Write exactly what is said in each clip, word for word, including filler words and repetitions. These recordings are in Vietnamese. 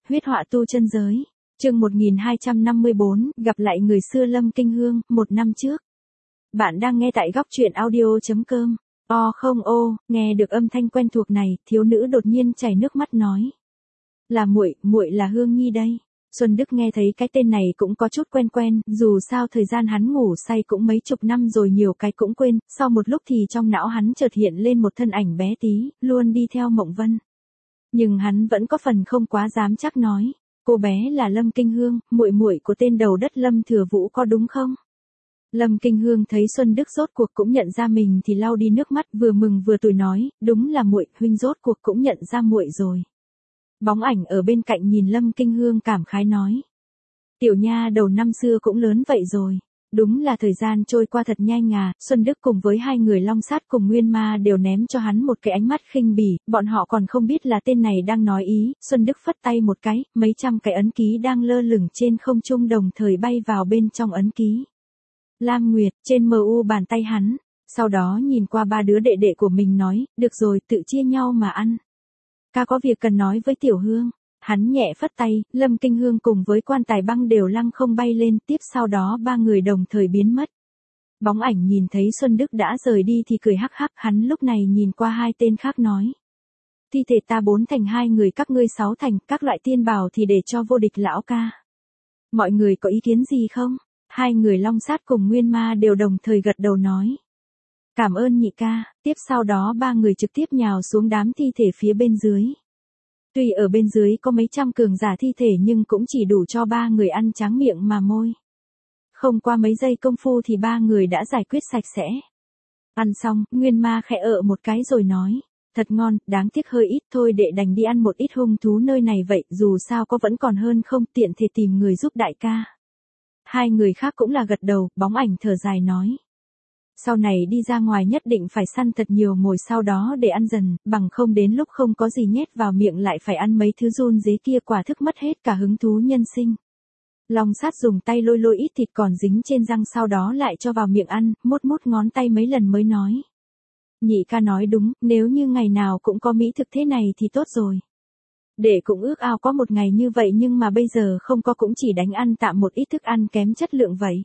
huyết họa tu chân giới. Chương một nghìn hai trăm năm mươi bốn, gặp lại người xưa Lâm Kinh Hương, một năm trước. Bạn đang nghe tại góc truyện audio chấm com. O không ô, nghe được âm thanh quen thuộc này, thiếu nữ đột nhiên chảy nước mắt nói. Là muội, muội là Hương Nhi đây. Xuân Đức nghe thấy cái tên này cũng có chút quen quen, dù sao thời gian hắn ngủ say cũng mấy chục năm rồi nhiều cái cũng quên, sau một lúc thì trong não hắn chợt hiện lên một thân ảnh bé tí, luôn đi theo Mộng Vân. Nhưng hắn vẫn có phần không quá dám chắc nói, cô bé là Lâm Kinh Hương, muội muội của tên đầu đất Lâm Thừa Vũ có đúng không? Lâm Kinh Hương thấy Xuân Đức rốt cuộc cũng nhận ra mình thì lau đi nước mắt, vừa mừng vừa tủi nói, đúng là muội, huynh rốt cuộc cũng nhận ra muội rồi. Bóng ảnh ở bên cạnh nhìn Lâm Kinh Hương cảm khái nói. Tiểu nha đầu năm xưa cũng lớn vậy rồi. Đúng là thời gian trôi qua thật nhanh à, Xuân Đức cùng với hai người Long Sát cùng Nguyên Ma đều ném cho hắn một cái ánh mắt khinh bỉ, bọn họ còn không biết là tên này đang nói ý, Xuân Đức phất tay một cái, mấy trăm cái ấn ký đang lơ lửng trên không trung đồng thời bay vào bên trong ấn ký. Lam Nguyệt, trên mờ u bàn tay hắn, sau đó nhìn qua ba đứa đệ đệ của mình nói, được rồi, tự chia nhau mà ăn. Ca có việc cần nói với Tiểu Hương. Hắn nhẹ phất tay, Lâm Kinh Hương cùng với Quan Tài Băng đều lăng không bay lên, tiếp sau đó ba người đồng thời biến mất. Bóng ảnh nhìn thấy Xuân Đức đã rời đi thì cười hắc hắc, hắn lúc này nhìn qua hai tên khác nói. Thi thể ta bốn thành hai người các ngươi sáu thành, các loại tiên bảo thì để cho vô địch lão ca. Mọi người có ý kiến gì không? Hai người Long Sát cùng Nguyên Ma đều đồng thời gật đầu nói. Cảm ơn nhị ca, tiếp sau đó ba người trực tiếp nhào xuống đám thi thể phía bên dưới. Tuy ở bên dưới có mấy trăm cường giả thi thể nhưng cũng chỉ đủ cho ba người ăn tráng miệng mà môi. Không qua mấy giây công phu thì ba người đã giải quyết sạch sẽ. Ăn xong, Nguyên Ma khẽ ợ một cái rồi nói. Thật ngon, đáng tiếc hơi ít thôi, để đành đi ăn một ít hung thú nơi này vậy, dù sao có vẫn còn hơn không, tiện thể tìm người giúp đại ca. Hai người khác cũng là gật đầu, bóng ảnh thở dài nói. Sau này đi ra ngoài nhất định phải săn thật nhiều mồi sau đó để ăn dần, bằng không đến lúc không có gì nhét vào miệng lại phải ăn mấy thứ run dế kia, quả thức mất hết cả hứng thú nhân sinh. Long Sát dùng tay lôi lôi ít thịt còn dính trên răng sau đó lại cho vào miệng ăn, mốt mốt ngón tay mấy lần mới nói. Nhị ca nói đúng, nếu như ngày nào cũng có mỹ thực thế này thì tốt rồi. Để cũng ước ao có một ngày như vậy nhưng mà bây giờ không có, cũng chỉ đánh ăn tạm một ít thức ăn kém chất lượng vậy.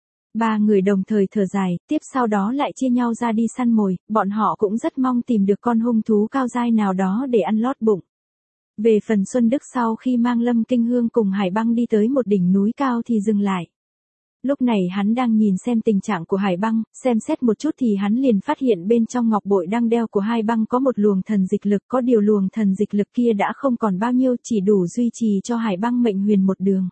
Ba người đồng thời thở dài, tiếp sau đó lại chia nhau ra đi săn mồi, bọn họ cũng rất mong tìm được con hung thú cao dai nào đó để ăn lót bụng. Về phần Xuân Đức sau khi mang Lâm Kinh Hương cùng Hải Băng đi tới một đỉnh núi cao thì dừng lại. Lúc này hắn đang nhìn xem tình trạng của Hải Băng, xem xét một chút thì hắn liền phát hiện bên trong ngọc bội đang đeo của Hải Băng có một luồng thần dịch lực, có điều luồng thần dịch lực kia đã không còn bao nhiêu, chỉ đủ duy trì cho Hải Băng mệnh huyền một đường.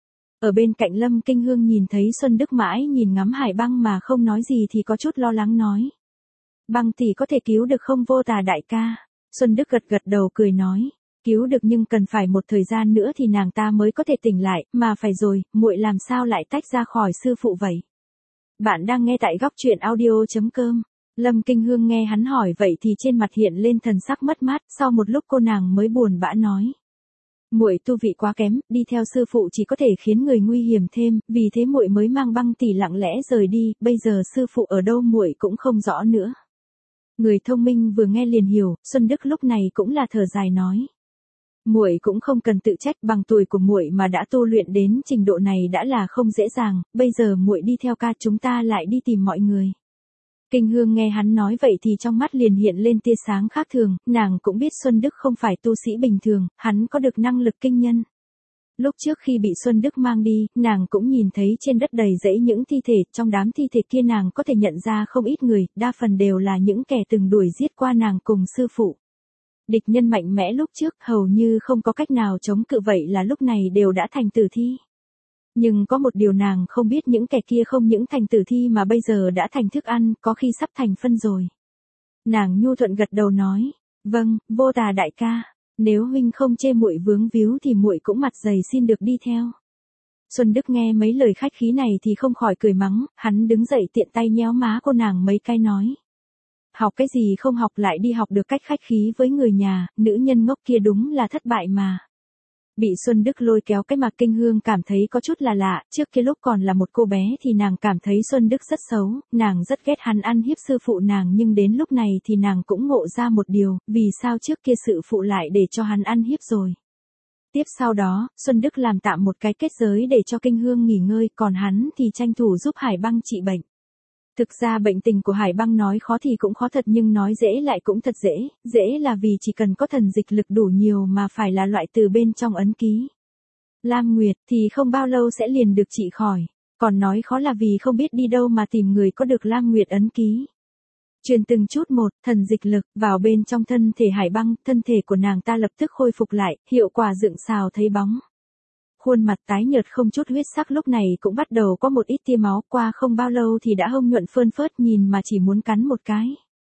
Ở bên cạnh Lâm Kinh Hương nhìn thấy Xuân Đức mãi nhìn ngắm Hải Băng mà không nói gì thì có chút lo lắng nói. Băng tỷ có thể cứu được không Vô Tà đại ca? Xuân Đức gật gật đầu cười nói. Cứu được nhưng cần phải một thời gian nữa thì nàng ta mới có thể tỉnh lại, mà phải rồi, muội làm sao lại tách ra khỏi sư phụ vậy? Bạn đang nghe tại góc truyện audio chấm com. Lâm Kinh Hương nghe hắn hỏi vậy thì trên mặt hiện lên thần sắc mất mát, sau một lúc cô nàng mới buồn bã nói. Muội tu vị quá kém, đi theo sư phụ chỉ có thể khiến người nguy hiểm thêm, vì thế muội mới mang Băng tỷ lặng lẽ rời đi, bây giờ sư phụ ở đâu muội cũng không rõ nữa. Người thông minh vừa nghe liền hiểu, Xuân Đức lúc này cũng là thở dài nói. Muội cũng không cần tự trách, bằng tuổi của muội mà đã tu luyện đến trình độ này đã là không dễ dàng, bây giờ muội đi theo ca chúng ta lại đi tìm mọi người. Kinh Hương nghe hắn nói vậy thì trong mắt liền hiện lên tia sáng khác thường, nàng cũng biết Xuân Đức không phải tu sĩ bình thường, hắn có được năng lực kinh nhân. Lúc trước khi bị Xuân Đức mang đi, nàng cũng nhìn thấy trên đất đầy rẫy những thi thể, trong đám thi thể kia nàng có thể nhận ra không ít người, đa phần đều là những kẻ từng đuổi giết qua nàng cùng sư phụ. Địch nhân mạnh mẽ lúc trước hầu như không có cách nào chống cự, vậy là lúc này đều đã thành tử thi. Nhưng có một điều nàng không biết, những kẻ kia không những thành tử thi mà bây giờ đã thành thức ăn, có khi sắp thành phân rồi. Nàng nhu thuận gật đầu nói, vâng, Vô Tà đại ca, nếu huynh không chê muội vướng víu thì muội cũng mặt dày xin được đi theo. Xuân Đức nghe mấy lời khách khí này thì không khỏi cười mắng, hắn đứng dậy tiện tay nhéo má cô nàng mấy cái nói. Học cái gì không học lại đi học được cách khách khí với người nhà, nữ nhân ngốc kia đúng là thất bại mà. Bị Xuân Đức lôi kéo cái mặt Kinh Hương cảm thấy có chút là lạ, trước kia lúc còn là một cô bé thì nàng cảm thấy Xuân Đức rất xấu, nàng rất ghét hắn ăn hiếp sư phụ nàng, nhưng đến lúc này thì nàng cũng ngộ ra một điều, vì sao trước kia sư phụ lại để cho hắn ăn hiếp rồi. Tiếp sau đó, Xuân Đức làm tạm một cái kết giới để cho Kinh Hương nghỉ ngơi, còn hắn thì tranh thủ giúp Hải Băng trị bệnh. Thực ra bệnh tình của Hải Băng nói khó thì cũng khó thật nhưng nói dễ lại cũng thật dễ, dễ là vì chỉ cần có thần dịch lực đủ nhiều mà phải là loại từ bên trong ấn ký. Lam Nguyệt thì không bao lâu sẽ liền được trị khỏi, còn nói khó là vì không biết đi đâu mà tìm người có được Lam Nguyệt ấn ký. Truyền từng chút một, thần dịch lực, vào bên trong thân thể Hải Băng, thân thể của nàng ta lập tức khôi phục lại, hiệu quả dựng xào thấy bóng. Khuôn mặt tái nhợt không chút huyết sắc lúc này cũng bắt đầu có một ít tia máu, qua không bao lâu thì đã hông nhuận phơn phớt nhìn mà chỉ muốn cắn một cái.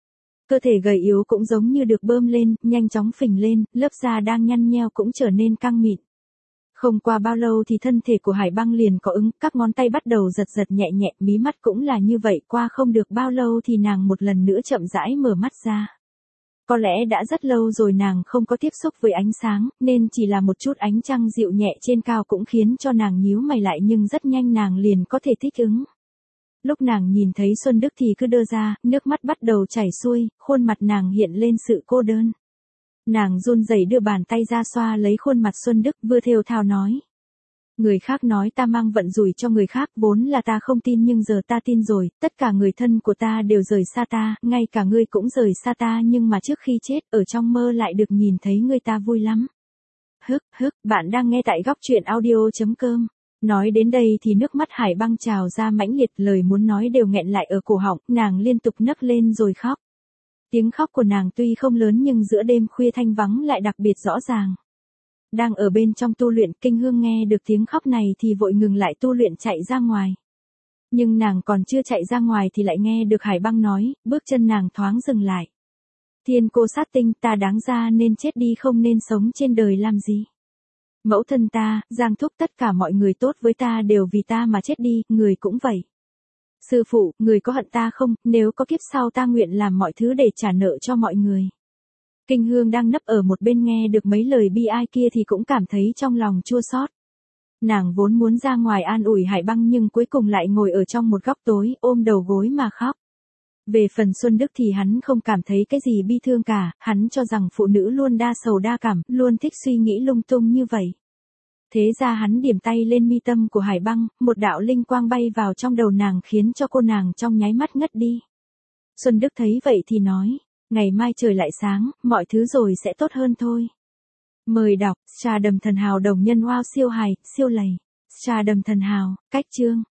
Cơ thể gầy yếu cũng giống như được bơm lên, nhanh chóng phình lên, lớp da đang nhăn nheo cũng trở nên căng mịn. Không qua bao lâu thì thân thể của Hải Băng liền có ứng, các ngón tay bắt đầu giật giật nhẹ nhẹ, mí mắt cũng là như vậy, qua không được bao lâu thì nàng một lần nữa chậm rãi mở mắt ra. Có lẽ đã rất lâu rồi nàng không có tiếp xúc với ánh sáng, nên chỉ là một chút ánh trăng dịu nhẹ trên cao cũng khiến cho nàng nhíu mày lại nhưng rất nhanh nàng liền có thể thích ứng. Lúc nàng nhìn thấy Xuân Đức thì cứ đơ ra, nước mắt bắt đầu chảy xuôi, khuôn mặt nàng hiện lên sự cô đơn. Nàng run rẩy đưa bàn tay ra xoa lấy khuôn mặt Xuân Đức vừa thều thào nói. Người khác nói ta mang vận rủi cho người khác, vốn là ta không tin nhưng giờ ta tin rồi, tất cả người thân của ta đều rời xa ta, ngay cả ngươi cũng rời xa ta nhưng mà trước khi chết ở trong mơ lại được nhìn thấy ngươi ta vui lắm. Hức hức, bạn đang nghe tại góc truyện audio.com. Nói đến đây thì nước mắt Hải Băng trào ra mãnh liệt, lời muốn nói đều nghẹn lại ở cổ họng, nàng liên tục nấc lên rồi khóc. Tiếng khóc của nàng tuy không lớn nhưng giữa đêm khuya thanh vắng lại đặc biệt rõ ràng. Đang ở bên trong tu luyện, Kinh Hương nghe được tiếng khóc này thì vội ngừng lại tu luyện chạy ra ngoài. Nhưng nàng còn chưa chạy ra ngoài thì lại nghe được Hải Băng nói, bước chân nàng thoáng dừng lại. Thiên cô sát tinh, ta đáng ra nên chết đi không nên sống trên đời làm gì. Mẫu thân ta, Giang Thúc, tất cả mọi người tốt với ta đều vì ta mà chết đi, người cũng vậy. Sư phụ, người có hận ta không, nếu có kiếp sau ta nguyện làm mọi thứ để trả nợ cho mọi người. Kinh Hương đang nấp ở một bên nghe được mấy lời bi ai kia thì cũng cảm thấy trong lòng chua xót. Nàng vốn muốn ra ngoài an ủi Hải Băng nhưng cuối cùng lại ngồi ở trong một góc tối, ôm đầu gối mà khóc. Về phần Xuân Đức thì hắn không cảm thấy cái gì bi thương cả, hắn cho rằng phụ nữ luôn đa sầu đa cảm, luôn thích suy nghĩ lung tung như vậy. Thế ra hắn điểm tay lên mi tâm của Hải Băng, một đạo linh quang bay vào trong đầu nàng khiến cho cô nàng trong nháy mắt ngất đi. Xuân Đức thấy vậy thì nói, ngày mai trời lại sáng, mọi thứ rồi sẽ tốt hơn thôi. Mời đọc, Trà Đầm Thần Hào đồng nhân wow siêu hài, siêu lầy. Trà Đầm Thần Hào, cách chương.